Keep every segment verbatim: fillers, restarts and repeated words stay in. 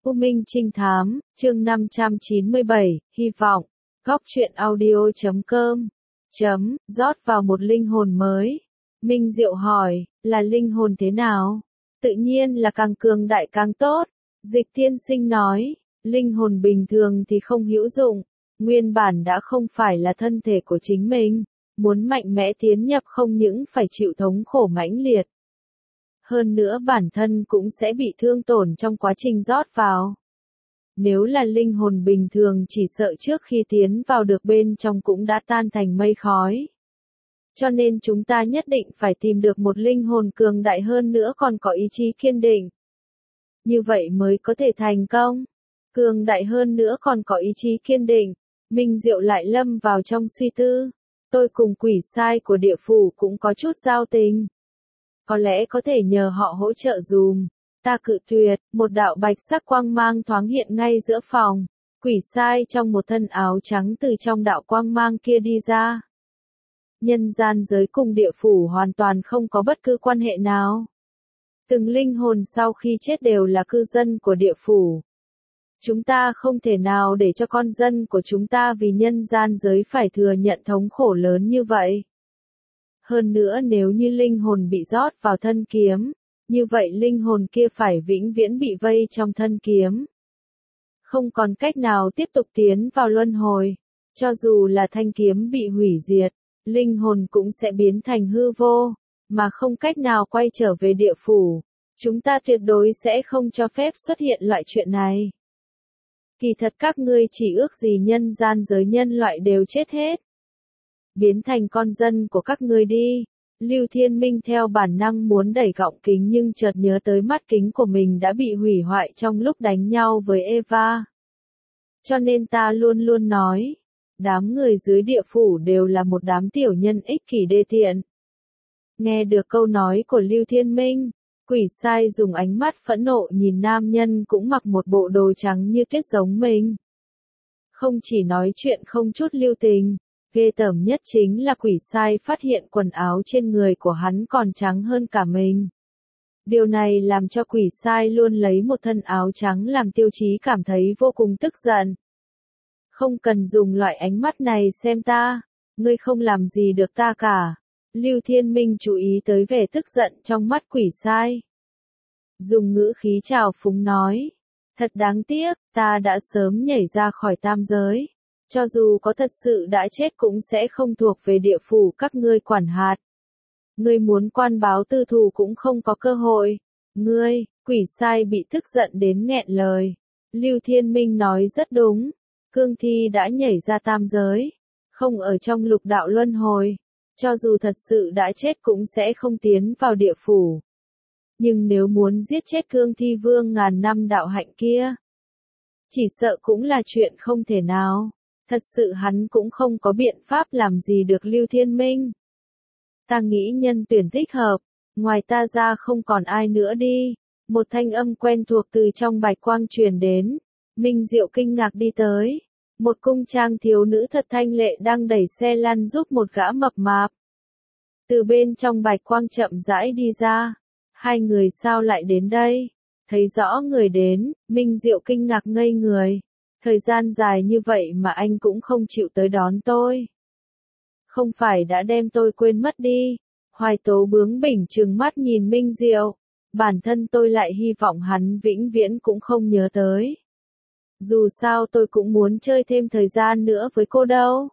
U Minh Trinh Thám, chương năm trăm chín mươi bảy, hy vọng, góc truyện audio chấm com, chấm, rót vào một linh hồn mới. Minh Diệu hỏi, là linh hồn thế nào? Tự nhiên là càng cường đại càng tốt. Dịch Tiên Sinh nói, linh hồn bình thường thì không hữu dụng, nguyên bản đã không phải là thân thể của chính mình, muốn mạnh mẽ tiến nhập không những phải chịu thống khổ mãnh liệt. Hơn nữa bản thân cũng sẽ bị thương tổn trong quá trình rót vào. Nếu là linh hồn bình thường chỉ sợ trước khi tiến vào được bên trong cũng đã tan thành mây khói. Cho nên chúng ta nhất định phải tìm được một linh hồn cường đại hơn nữa còn có ý chí kiên định. Như vậy mới có thể thành công. Cường đại hơn nữa còn có ý chí kiên định. Minh Diệu lại lâm vào trong suy tư. Tôi cùng quỷ sai của địa phủ cũng có chút giao tình. Có lẽ có thể nhờ họ hỗ trợ dùm. Ta cự tuyệt, một đạo bạch sắc quang mang thoáng hiện ngay giữa phòng. Quỷ sai trong một thân áo trắng từ trong đạo quang mang kia đi ra. Nhân gian giới cùng địa phủ hoàn toàn không có bất cứ quan hệ nào. Từng linh hồn sau khi chết đều là cư dân của địa phủ. Chúng ta không thể nào để cho con dân của chúng ta vì nhân gian giới phải thừa nhận thống khổ lớn như vậy. Hơn nữa nếu như linh hồn bị rót vào thân kiếm, như vậy linh hồn kia phải vĩnh viễn bị vây trong thân kiếm. Không còn cách nào tiếp tục tiến vào luân hồi. Cho dù là thanh kiếm bị hủy diệt, linh hồn cũng sẽ biến thành hư vô, mà không cách nào quay trở về địa phủ. Chúng ta tuyệt đối sẽ không cho phép xuất hiện loại chuyện này. Kỳ thật các ngươi chỉ ước gì nhân gian giới nhân loại đều chết hết. Biến thành con dân của các ngươi đi. Lưu Thiên Minh theo bản năng muốn đẩy gọng kính nhưng chợt nhớ tới mắt kính của mình đã bị hủy hoại trong lúc đánh nhau với Eva. Cho nên ta luôn luôn nói, đám người dưới địa phủ đều là một đám tiểu nhân ích kỷ đê tiện. Nghe được câu nói của Lưu Thiên Minh, quỷ sai dùng ánh mắt phẫn nộ nhìn nam nhân cũng mặc một bộ đồ trắng như tuyết giống mình. Không chỉ nói chuyện không chút lưu tình, ghê tởm nhất chính là quỷ sai phát hiện quần áo trên người của hắn còn trắng hơn cả mình. Điều này làm cho quỷ sai luôn lấy một thân áo trắng làm tiêu chí cảm thấy vô cùng tức giận. Không cần dùng loại ánh mắt này xem ta, ngươi không làm gì được ta cả. Lưu Thiên Minh chú ý tới vẻ tức giận trong mắt quỷ sai. Dùng ngữ khí trào phúng nói, thật đáng tiếc, ta đã sớm nhảy ra khỏi tam giới. Cho dù có thật sự đã chết cũng sẽ không thuộc về địa phủ các ngươi quản hạt. Ngươi muốn quan báo tư thù cũng không có cơ hội. Ngươi, quỷ sai bị tức giận đến nghẹn lời. Lưu Thiên Minh nói rất đúng. Cương thi đã nhảy ra tam giới. Không ở trong lục đạo luân hồi. Cho dù thật sự đã chết cũng sẽ không tiến vào địa phủ. Nhưng nếu muốn giết chết cương thi vương ngàn năm đạo hạnh kia, chỉ sợ cũng là chuyện không thể nào. Thật sự hắn cũng không có biện pháp làm gì được Lưu Thiên Minh. Ta nghĩ nhân tuyển thích hợp, ngoài ta ra không còn ai nữa đi. Một thanh âm quen thuộc từ trong bạch quang truyền đến. Minh Diệu kinh ngạc đi tới. Một cung trang thiếu nữ thật thanh lệ đang đẩy xe lăn giúp một gã mập mạp. Từ bên trong bạch quang chậm rãi đi ra. Hai người sao lại đến đây? Thấy rõ người đến, Minh Diệu kinh ngạc ngây người. Thời gian dài như vậy mà anh cũng không chịu tới đón tôi. Không phải đã đem tôi quên mất đi. Hoài Tố bướng bỉnh trừng mắt nhìn Minh Diệu. Bản thân tôi lại hy vọng hắn vĩnh viễn cũng không nhớ tới. Dù sao tôi cũng muốn chơi thêm thời gian nữa với cô đâu.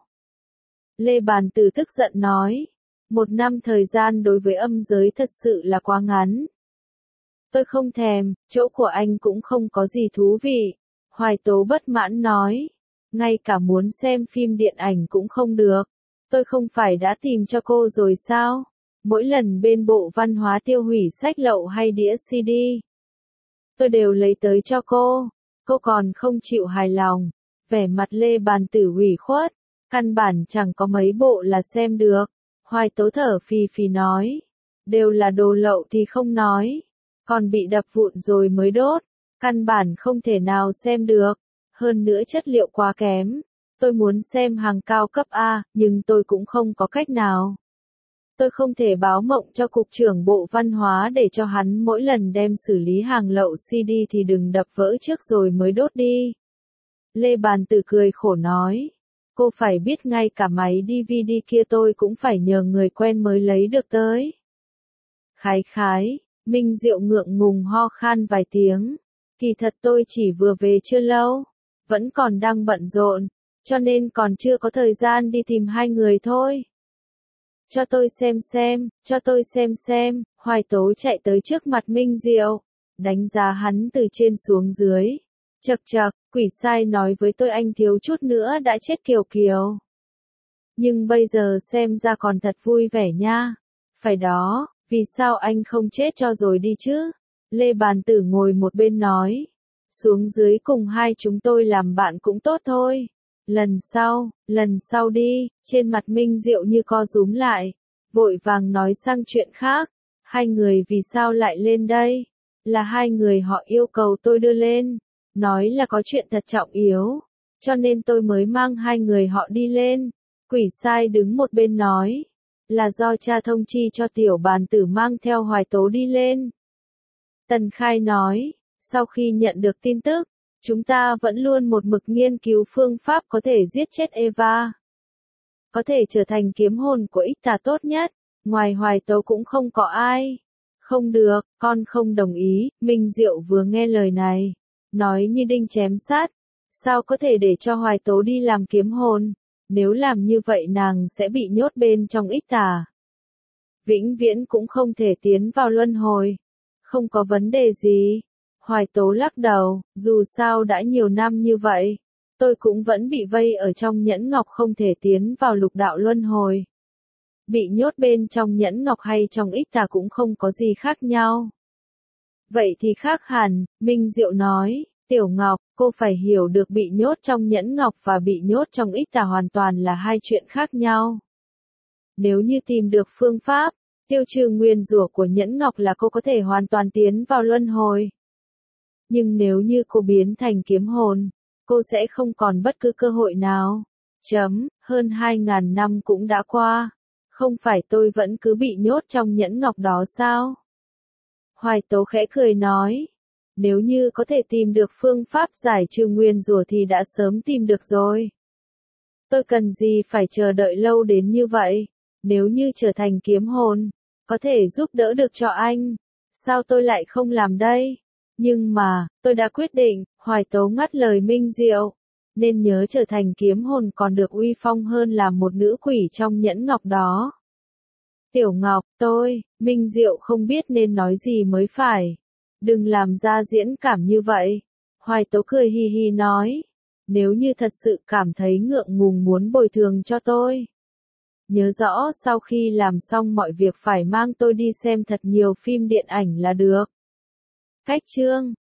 Lê Bàn Tử tức giận nói. Một năm thời gian đối với âm giới thật sự là quá ngắn. Tôi không thèm, chỗ của anh cũng không có gì thú vị. Hoài Tố bất mãn nói. Ngay cả muốn xem phim điện ảnh cũng không được. Tôi không phải đã tìm cho cô rồi sao? Mỗi lần bên Bộ Văn hóa tiêu hủy sách lậu hay đĩa xê đê, tôi đều lấy tới cho cô. Cô còn không chịu hài lòng. Vẻ mặt Lê Bàn Tử ủy khuất. Căn bản chẳng có mấy bộ là xem được. Hoài Tố thở phì phì nói. Đều là đồ lậu thì không nói. Còn bị đập vụn rồi mới đốt. Căn bản không thể nào xem được. Hơn nữa chất liệu quá kém. Tôi muốn xem hàng cao cấp A, nhưng tôi cũng không có cách nào. Tôi không thể báo mộng cho Cục trưởng Bộ Văn hóa để cho hắn mỗi lần đem xử lý hàng lậu xê đê thì đừng đập vỡ trước rồi mới đốt đi. Lê Bàn Tử cười khổ nói. Cô phải biết ngay cả máy đê vê đê kia tôi cũng phải nhờ người quen mới lấy được tới. Khái khái, Minh Diệu ngượng ngùng ho khan vài tiếng. Kỳ thật tôi chỉ vừa về chưa lâu, vẫn còn đang bận rộn, cho nên còn chưa có thời gian đi tìm hai người thôi. Cho tôi xem xem, cho tôi xem xem, Hoài Tố chạy tới trước mặt Minh Diệu, đánh giá hắn từ trên xuống dưới. Chậc chậc, quỷ sai nói với tôi anh thiếu chút nữa đã chết kiều kiều. Nhưng bây giờ xem ra còn thật vui vẻ nha. Phải đó, vì sao anh không chết cho rồi đi chứ? Lê Bàn Tử ngồi một bên nói. Xuống dưới cùng hai chúng tôi làm bạn cũng tốt thôi. Lần sau, lần sau đi, trên mặt Minh Diệu như co rúm lại. Vội vàng nói sang chuyện khác. Hai người vì sao lại lên đây? Là hai người họ yêu cầu tôi đưa lên. Nói là có chuyện thật trọng yếu. Cho nên tôi mới mang hai người họ đi lên. Quỷ sai đứng một bên nói. Là do cha thông chi cho Tiểu Bàn Tử mang theo Hoài Tố đi lên. Tần Khai nói. Sau khi nhận được tin tức, chúng ta vẫn luôn một mực nghiên cứu phương pháp có thể giết chết Eva. Có thể trở thành kiếm hồn của ích tà tốt nhất. Ngoài Hoài Tố cũng không có ai. Không được, con không đồng ý. Minh Diệu vừa nghe lời này, nói như đinh chém sát. Sao có thể để cho Hoài Tố đi làm kiếm hồn? Nếu làm như vậy nàng sẽ bị nhốt bên trong ích tà. Vĩnh viễn cũng không thể tiến vào luân hồi. Không có vấn đề gì. Hoài Tố lắc đầu, dù sao đã nhiều năm như vậy, tôi cũng vẫn bị vây ở trong nhẫn ngọc không thể tiến vào lục đạo luân hồi. Bị nhốt bên trong nhẫn ngọc hay trong ích tà cũng không có gì khác nhau. Vậy thì khác hẳn, Minh Diệu nói, Tiểu Ngọc, cô phải hiểu được bị nhốt trong nhẫn ngọc và bị nhốt trong ích tà hoàn toàn là hai chuyện khác nhau. Nếu như tìm được phương pháp, tiêu trừ nguyên rủa của nhẫn ngọc là cô có thể hoàn toàn tiến vào luân hồi. Nhưng nếu như cô biến thành kiếm hồn, cô sẽ không còn bất cứ cơ hội nào. Chấm, hơn hai ngàn năm cũng đã qua. Không phải tôi vẫn cứ bị nhốt trong nhẫn ngọc đó sao? Hoài Tố khẽ cười nói. Nếu như có thể tìm được phương pháp giải trừ nguyên rủa thì đã sớm tìm được rồi. Tôi cần gì phải chờ đợi lâu đến như vậy? Nếu như trở thành kiếm hồn, có thể giúp đỡ được cho anh. Sao tôi lại không làm đây? Nhưng mà, tôi đã quyết định, Hoài Tố ngắt lời Minh Diệu. Nên nhớ trở thành kiếm hồn còn được uy phong hơn là một nữ quỷ trong nhẫn ngọc đó. Tiểu Ngọc, tôi, Minh Diệu không biết nên nói gì mới phải. Đừng làm ra diễn cảm như vậy. Hoài Tố cười hi hi nói. Nếu như thật sự cảm thấy ngượng ngùng muốn bồi thường cho tôi. Nhớ rõ sau khi làm xong mọi việc phải mang tôi đi xem thật nhiều phim điện ảnh là được. Cách chương